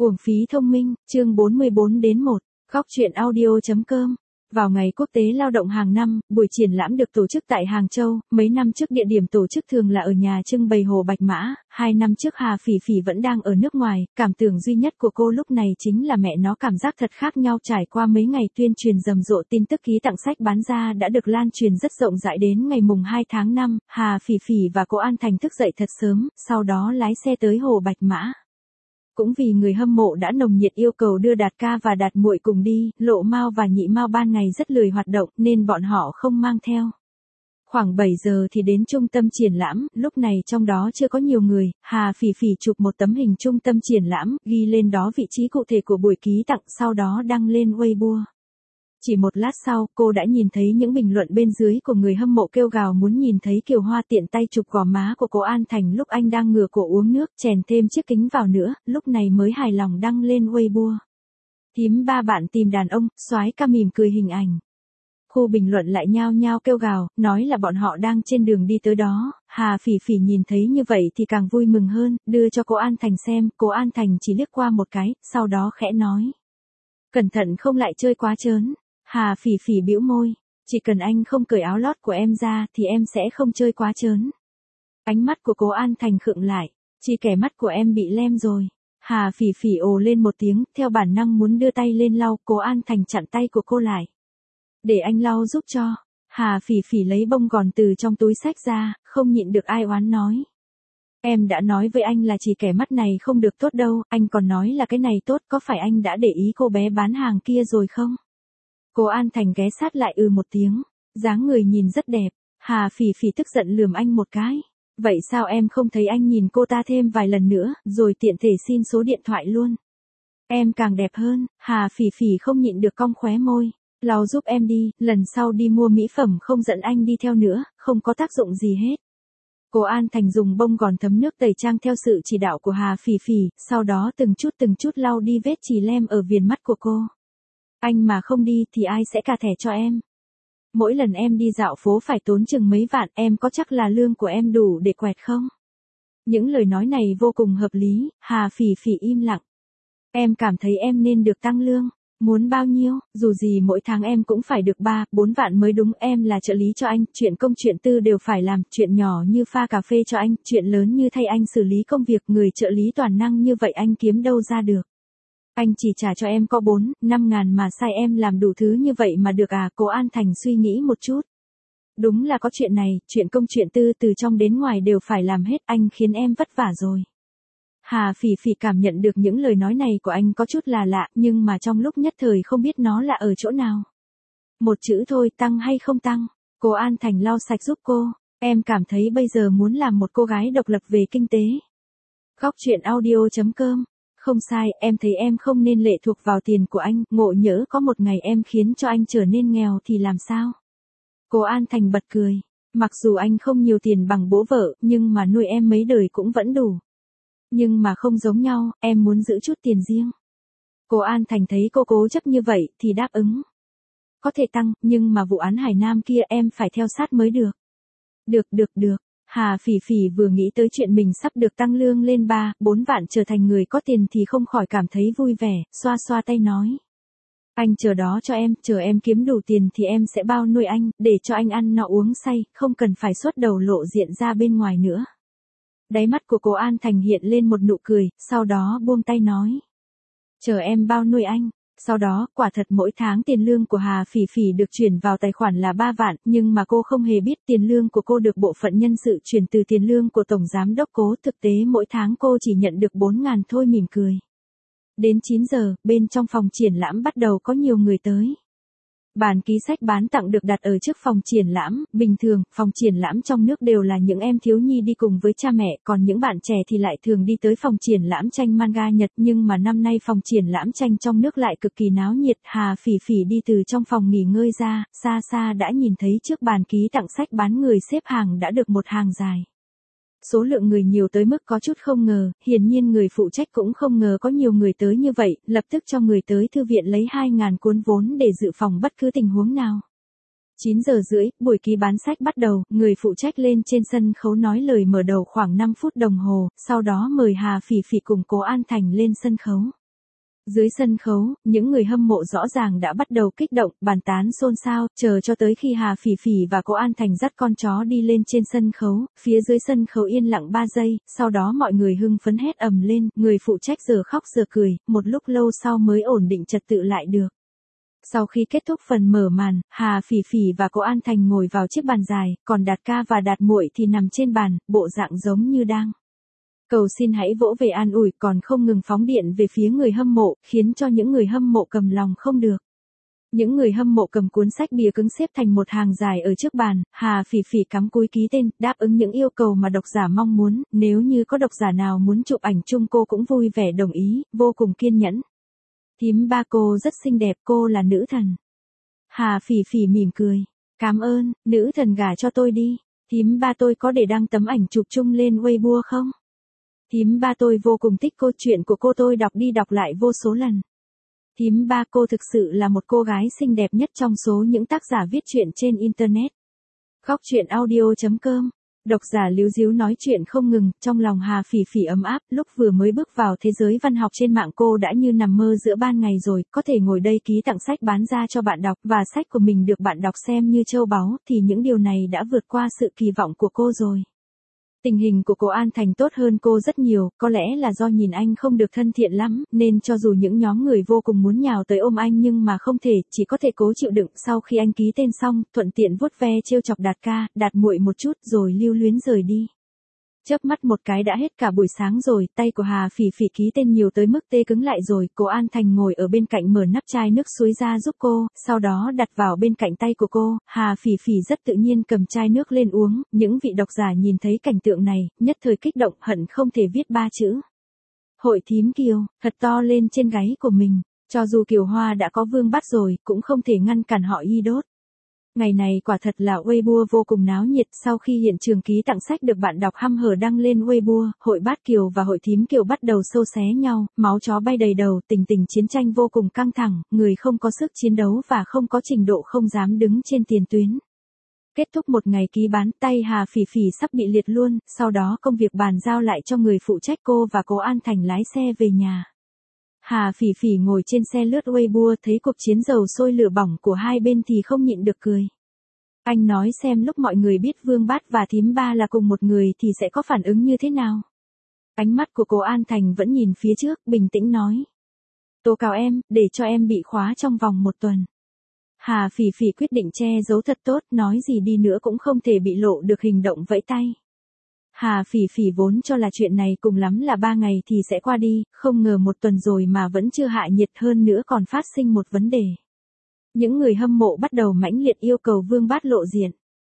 Uổng phí thông minh, chương 44-1, góc truyện audio.com. Vào ngày quốc tế lao động hàng năm, buổi triển lãm được tổ chức tại Hàng Châu, mấy năm trước địa điểm tổ chức thường là ở nhà trưng bày Hồ Bạch Mã, 2 năm trước Hà Phỉ Phỉ vẫn đang ở nước ngoài, cảm tưởng duy nhất của cô lúc này chính là mẹ nó cảm giác thật khác nhau. Trải qua mấy ngày tuyên truyền rầm rộ, tin tức ký tặng sách bán ra đã được lan truyền rất rộng rãi. Đến ngày mùng 2 tháng 5, Hà Phỉ Phỉ và cô An Thành thức dậy thật sớm, sau đó lái xe tới Hồ Bạch Mã. Cũng vì người hâm mộ đã nồng nhiệt yêu cầu đưa Đạt ca và Đạt muội cùng đi, Lộ Mao và Nhị Mao ban ngày rất lười hoạt động nên bọn họ không mang theo. Khoảng 7 giờ thì đến trung tâm triển lãm, lúc này trong đó chưa có nhiều người, Hà Phỉ Phỉ chụp một tấm hình trung tâm triển lãm, ghi lên đó vị trí cụ thể của buổi ký tặng, sau đó đăng lên Weibo. Chỉ một lát sau, cô đã nhìn thấy những bình luận bên dưới của người hâm mộ kêu gào muốn nhìn thấy Kiều Hoa tiện tay chụp gò má của cô An Thành lúc anh đang ngửa cổ uống nước, chèn thêm chiếc kính vào nữa, lúc này mới hài lòng đăng lên Weibo. Thím ba bạn tìm đàn ông, soái ca mỉm cười hình ảnh. Khu bình luận lại nhao nhao kêu gào, nói là bọn họ đang trên đường đi tới đó. Hà Phỉ Phỉ nhìn thấy như vậy thì càng vui mừng hơn, đưa cho cô An Thành xem, cô An Thành chỉ liếc qua một cái, sau đó khẽ nói. Cẩn thận không lại chơi quá trớn. Hà Phỉ Phỉ bĩu môi, chỉ cần anh không cởi áo lót của em ra thì em sẽ không chơi quá trớn. Ánh mắt của cô An Thành khựng lại, chỉ kẻ mắt của em bị lem rồi. Hà Phỉ Phỉ ồ lên một tiếng, theo bản năng muốn đưa tay lên lau, cô An Thành chặn tay của cô lại. Để anh lau giúp cho. Hà Phỉ Phỉ lấy bông gòn từ trong túi xách ra, không nhịn được ai oán nói. Em đã nói với anh là chỉ kẻ mắt này không được tốt đâu, anh còn nói là cái này tốt, có phải anh đã để ý cô bé bán hàng kia rồi không? Cô An Thành ghé sát lại một tiếng, dáng người nhìn rất đẹp. Hà Phỉ Phỉ tức giận lườm anh một cái. Vậy sao em không thấy anh nhìn cô ta thêm vài lần nữa, rồi tiện thể xin số điện thoại luôn. Em càng đẹp hơn. Hà Phỉ Phỉ không nhịn được cong khóe môi. Lau giúp em đi, lần sau đi mua mỹ phẩm không dẫn anh đi theo nữa, không có tác dụng gì hết. Cô An Thành dùng bông gòn thấm nước tẩy trang theo sự chỉ đạo của Hà Phỉ Phỉ, sau đó từng chút lau đi vết chì lem ở viền mắt của cô. Anh mà không đi thì ai sẽ cà thẻ cho em? Mỗi lần em đi dạo phố phải tốn chừng mấy vạn, em có chắc là lương của em đủ để quẹt không? Những lời nói này vô cùng hợp lý. Hà Phỉ Phỉ im lặng. Em cảm thấy em nên được tăng lương. Muốn bao nhiêu, dù gì mỗi tháng em cũng phải được 3-4 vạn mới đúng. Em là trợ lý cho anh, chuyện công chuyện tư đều phải làm, chuyện nhỏ như pha cà phê cho anh, chuyện lớn như thay anh xử lý công việc, người trợ lý toàn năng như vậy anh kiếm đâu ra được. Anh chỉ trả cho em có 4-5 ngàn mà sai em làm đủ thứ như vậy mà được à? Cô An Thành suy nghĩ một chút. Đúng là có chuyện này, chuyện công chuyện tư từ trong đến ngoài đều phải làm hết, anh khiến em vất vả rồi. Hà Phỉ Phỉ cảm nhận được những lời nói này của anh có chút là lạ, nhưng mà trong lúc nhất thời không biết nó là ở chỗ nào. Một chữ thôi, tăng hay không tăng? Cô An Thành lau sạch giúp cô. Em cảm thấy bây giờ muốn làm một cô gái độc lập về kinh tế. Góc truyện audio.com. Không sai, em thấy em không nên lệ thuộc vào tiền của anh, ngộ nhỡ có một ngày em khiến cho anh trở nên nghèo thì làm sao? Cô An Thành bật cười. Mặc dù anh không nhiều tiền bằng bố vợ, nhưng mà nuôi em mấy đời cũng vẫn đủ. Nhưng mà không giống nhau, em muốn giữ chút tiền riêng. Cô An Thành thấy cô cố chấp như vậy thì đáp ứng. Có thể tăng, nhưng mà vụ án Hải Nam kia em phải theo sát mới được. Được. Hà Phỉ Phỉ vừa nghĩ tới chuyện mình sắp được tăng lương lên 3-4 vạn trở thành người có tiền thì không khỏi cảm thấy vui vẻ, xoa xoa tay nói. Anh chờ đó cho em, chờ em kiếm đủ tiền thì em sẽ bao nuôi anh, để cho anh ăn no uống say, không cần phải xuất đầu lộ diện ra bên ngoài nữa. Đáy mắt của cô An Thành hiện lên một nụ cười, sau đó buông tay nói. Chờ em bao nuôi anh. Sau đó, quả thật mỗi tháng tiền lương của Hà Phỉ Phỉ được chuyển vào tài khoản là 3 vạn, nhưng mà cô không hề biết tiền lương của cô được bộ phận nhân sự chuyển từ tiền lương của Tổng Giám Đốc Cố, thực tế mỗi tháng cô chỉ nhận được 4 ngàn thôi. Mỉm cười. Đến 9 giờ, bên trong phòng triển lãm bắt đầu có nhiều người tới. Bàn ký sách bán tặng được đặt ở trước phòng triển lãm, bình thường, phòng triển lãm trong nước đều là những em thiếu nhi đi cùng với cha mẹ, còn những bạn trẻ thì lại thường đi tới phòng triển lãm tranh manga Nhật, nhưng mà năm nay phòng triển lãm tranh trong nước lại cực kỳ náo nhiệt. Hà Phỉ Phỉ đi từ trong phòng nghỉ ngơi ra, xa xa đã nhìn thấy trước bàn ký tặng sách bán người xếp hàng đã được một hàng dài. Số lượng người nhiều tới mức có chút không ngờ, hiển nhiên người phụ trách cũng không ngờ có nhiều người tới như vậy, lập tức cho người tới thư viện lấy 2.000 cuốn vốn để dự phòng bất cứ tình huống nào. 9 giờ rưỡi, buổi ký bán sách bắt đầu, người phụ trách lên trên sân khấu nói lời mở đầu khoảng 5 phút đồng hồ, sau đó mời Hà Phỉ Phỉ cùng cô An Thành lên sân khấu. Dưới sân khấu, những người hâm mộ rõ ràng đã bắt đầu kích động, bàn tán xôn xao, chờ cho tới khi Hà Phỉ Phỉ và cô An Thành dắt con chó đi lên trên sân khấu, phía dưới sân khấu yên lặng 3 giây, sau đó mọi người hưng phấn hét ầm lên, người phụ trách giờ khóc giờ cười, một lúc lâu sau mới ổn định trật tự lại được. Sau khi kết thúc phần mở màn, Hà Phỉ Phỉ và cô An Thành ngồi vào chiếc bàn dài, còn Đạt ca và Đạt muội thì nằm trên bàn, bộ dạng giống như đang cầu xin hãy vỗ về an ủi, còn không ngừng phóng điện về phía người hâm mộ, khiến cho những người hâm mộ cầm lòng không được. Những người hâm mộ cầm cuốn sách bìa cứng xếp thành một hàng dài ở trước bàn, Hà Phỉ Phỉ cắm cúi ký tên, đáp ứng những yêu cầu mà độc giả mong muốn, nếu như có độc giả nào muốn chụp ảnh chung cô cũng vui vẻ đồng ý, vô cùng kiên nhẫn. Thím ba cô rất xinh đẹp, cô là nữ thần. Hà Phỉ Phỉ mỉm cười. Cảm ơn, nữ thần gả cho tôi đi. Thím ba tôi có để đăng tấm ảnh chụp chung lên Weibo không? Thím ba tôi vô cùng thích cô, chuyện của cô tôi đọc đi đọc lại vô số lần. Thím ba cô thực sự là một cô gái xinh đẹp nhất trong số những tác giả viết truyện trên Internet. Góc truyện audio.com. Độc giả líu díu nói chuyện không ngừng, trong lòng Hà Phỉ Phỉ ấm áp, lúc vừa mới bước vào thế giới văn học trên mạng cô đã như nằm mơ giữa ban ngày rồi, có thể ngồi đây ký tặng sách bán ra cho bạn đọc, và sách của mình được bạn đọc xem như châu báu, thì những điều này đã vượt qua sự kỳ vọng của cô rồi. Tình hình của cô An Thành tốt hơn cô rất nhiều, có lẽ là do nhìn anh không được thân thiện lắm, nên cho dù những nhóm người vô cùng muốn nhào tới ôm anh nhưng mà không thể, chỉ có thể cố chịu đựng. Sau khi anh ký tên xong, thuận tiện vuốt ve trêu chọc Đạt ca, Đạt muội một chút rồi lưu luyến rời đi. Chớp mắt một cái đã hết cả buổi sáng rồi, tay của Hà Phỉ Phỉ ký tên nhiều tới mức tê cứng lại rồi, cô An Thành ngồi ở bên cạnh mở nắp chai nước suối ra giúp cô, sau đó đặt vào bên cạnh tay của cô, Hà Phỉ Phỉ rất tự nhiên cầm chai nước lên uống, những vị độc giả nhìn thấy cảnh tượng này, nhất thời kích động hận không thể viết 3 chữ. Hội thím Kiều, thật to lên trên gáy của mình, cho dù Kiều Hoa đã có vương bắt rồi, cũng không thể ngăn cản họ y đốt. Ngày này quả thật là Weibo vô cùng náo nhiệt, sau khi hiện trường ký tặng sách được bạn đọc hăm hở đăng lên Weibo, hội bát Kiều và hội thím Kiều bắt đầu xâu xé nhau, máu chó bay đầy đầu, tình chiến tranh vô cùng căng thẳng, người không có sức chiến đấu và không có trình độ không dám đứng trên tiền tuyến. Kết thúc một ngày ký bán, tay Hà Phỉ Phỉ sắp bị liệt luôn, sau đó công việc bàn giao lại cho người phụ trách, cô và cô An Thành lái xe về nhà. Hà Phỉ Phỉ ngồi trên xe lướt Weibo, thấy cuộc chiến dầu sôi lửa bỏng của hai bên thì không nhịn được cười. Anh nói xem lúc mọi người biết Vương Bát và thím ba là cùng một người thì sẽ có phản ứng như thế nào? Ánh mắt của cô An Thành vẫn nhìn phía trước, bình tĩnh nói. Tố cáo em, để cho em bị khóa trong vòng 1 tuần. Hà Phỉ Phỉ quyết định che giấu thật tốt, nói gì đi nữa cũng không thể bị lộ được hành động vẫy tay. Hà Phỉ Phỉ vốn cho là chuyện này cùng lắm là 3 ngày thì sẽ qua đi, không ngờ 1 tuần rồi mà vẫn chưa hạ nhiệt, hơn nữa còn phát sinh một vấn đề. Những người hâm mộ bắt đầu mãnh liệt yêu cầu Vương Bát lộ diện.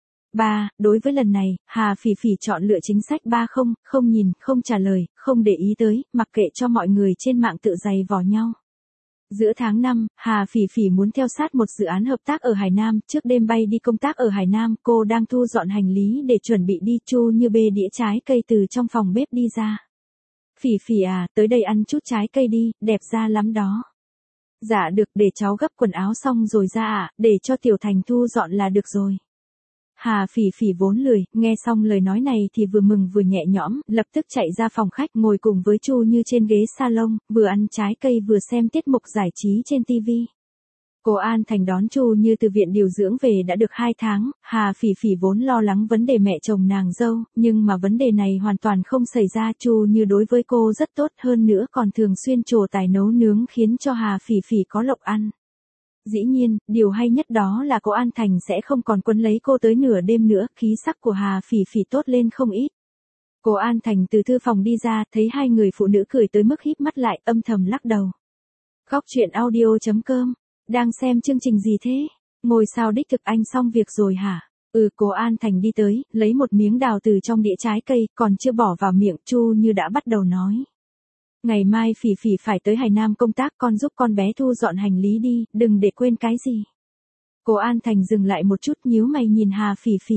Đối với lần này, Hà Phỉ Phỉ chọn lựa chính sách 3 không, không nhìn, không trả lời, không để ý tới, mặc kệ cho mọi người trên mạng tự giày vò nhau. Giữa tháng 5, Hà Phỉ Phỉ muốn theo sát một dự án hợp tác ở Hải Nam, trước đêm bay đi công tác ở Hải Nam, cô đang thu dọn hành lý để chuẩn bị đi, Chu Như bê đĩa trái cây từ trong phòng bếp đi ra. Phỉ Phỉ à, tới đây ăn chút trái cây đi, đẹp da lắm đó. Dạ được, để cháu gấp quần áo xong rồi ra ạ, để cho Tiểu Thành thu dọn là được rồi. Hà Phỉ Phỉ vốn lười, nghe xong lời nói này thì vừa mừng vừa nhẹ nhõm, lập tức chạy ra phòng khách ngồi cùng với Chu Như trên ghế salon, vừa ăn trái cây vừa xem tiết mục giải trí trên TV. Cô An Thành đón Chu Như từ viện điều dưỡng về đã được 2 tháng, Hà Phỉ Phỉ vốn lo lắng vấn đề mẹ chồng nàng dâu, nhưng mà vấn đề này hoàn toàn không xảy ra, Chu Như đối với cô rất tốt, hơn nữa còn thường xuyên trổ tài nấu nướng khiến cho Hà Phỉ Phỉ có lộc ăn. Dĩ nhiên, điều hay nhất đó là cô An Thành sẽ không còn quấn lấy cô tới nửa đêm nữa, khí sắc của Hà Phỉ Phỉ tốt lên không ít. Cô An Thành từ thư phòng đi ra, thấy hai người phụ nữ cười tới mức híp mắt lại, âm thầm lắc đầu. Góc truyện audio.com, đang xem chương trình gì thế? Ngồi sao đích thực anh xong việc rồi hả? Cô An Thành đi tới, lấy một miếng đào từ trong đĩa trái cây, còn chưa bỏ vào miệng, Chu Như đã bắt đầu nói. Ngày mai Phỉ Phỉ phải tới Hải Nam công tác, con giúp con bé thu dọn hành lý đi, đừng để quên cái gì. Cô An Thành dừng lại một chút, nhíu mày nhìn Hà Phỉ Phỉ.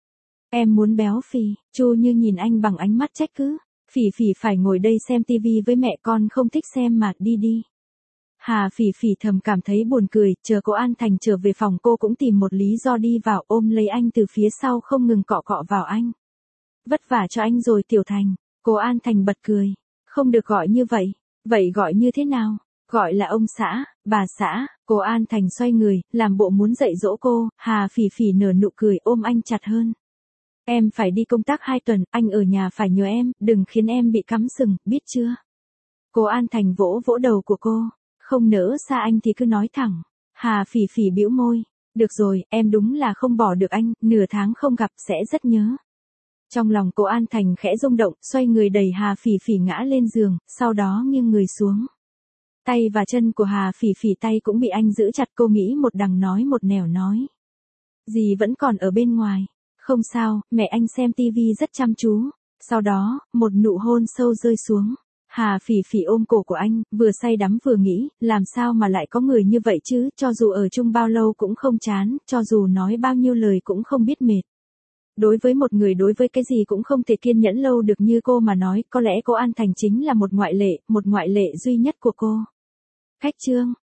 Em muốn béo phì, Chu Như nhìn anh bằng ánh mắt trách cứ. Phỉ Phỉ phải ngồi đây xem tivi với mẹ, con không thích xem mà, đi đi. Hà Phỉ Phỉ thầm cảm thấy buồn cười, chờ cô An Thành trở về phòng cô cũng tìm một lý do đi vào, ôm lấy anh từ phía sau không ngừng cọ cọ vào anh. Vất vả cho anh rồi Tiểu Thành, cô An Thành bật cười. Không được gọi như vậy, vậy gọi như thế nào? Gọi là ông xã, bà xã, cô An Thành xoay người, làm bộ muốn dạy dỗ cô, Hà Phỉ Phỉ nở nụ cười ôm anh chặt hơn. Em phải đi công tác 2 tuần, anh ở nhà phải nhờ em, đừng khiến em bị cắm sừng, biết chưa? Cô An Thành vỗ vỗ đầu của cô, không nỡ xa anh thì cứ nói thẳng. Hà Phỉ Phỉ bĩu môi, được rồi, em đúng là không bỏ được anh, nửa tháng không gặp sẽ rất nhớ. Trong lòng cô An Thành khẽ rung động, xoay người đẩy Hà Phỉ Phỉ ngã lên giường, sau đó nghiêng người xuống. Tay và chân của Hà Phỉ Phỉ tay cũng bị anh giữ chặt, cô nghĩ một đằng nói một nẻo nói. Dì vẫn còn ở bên ngoài. Không sao, mẹ anh xem tivi rất chăm chú. Sau đó, một nụ hôn sâu rơi xuống. Hà Phỉ Phỉ ôm cổ của anh, vừa say đắm vừa nghĩ, làm sao mà lại có người như vậy chứ, cho dù ở chung bao lâu cũng không chán, cho dù nói bao nhiêu lời cũng không biết mệt. Đối với một người đối với cái gì cũng không thể kiên nhẫn lâu được như cô mà nói, có lẽ cô An Thành chính là một ngoại lệ duy nhất của cô. Cách chương